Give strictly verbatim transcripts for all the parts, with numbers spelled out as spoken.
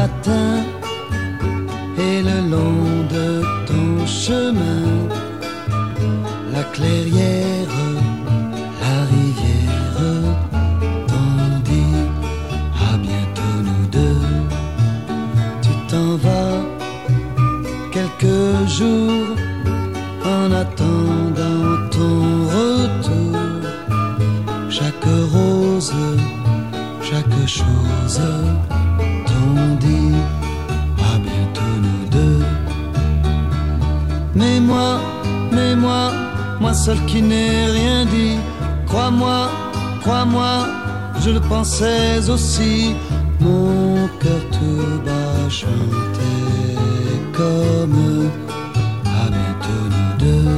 matin et le long de ton chemin, la clairière, la rivière t'ont dit à bientôt nous deux. Tu t'en vas quelques jours en attendant ton retour. Chaque rose, chaque chose t'ont dit à bientôt nous deux. Mais moi, mais moi, moi seul qui n'ai rien dit, crois-moi, crois-moi, je le pensais aussi. Mon cœur tout bas chantait comme à bientôt nous deux.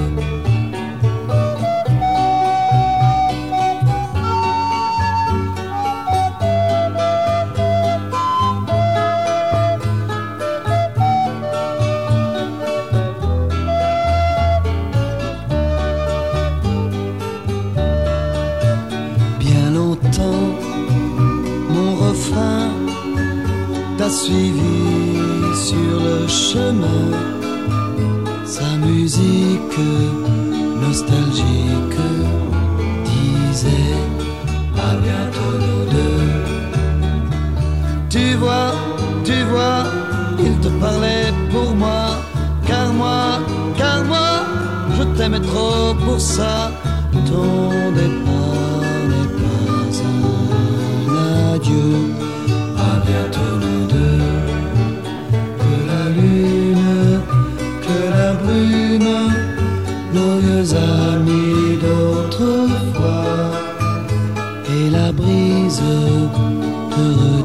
T'a suivi sur le chemin, sa musique nostalgique disait à bientôt nous deux. Tu vois, tu vois, il te parlait pour moi, car moi, car moi, je t'aimais trop pour ça. Ton départ n'est pas un adieu. À bientôt nous deux, que la lune, que la brume, nos vieux amis d'autrefois, et la brise te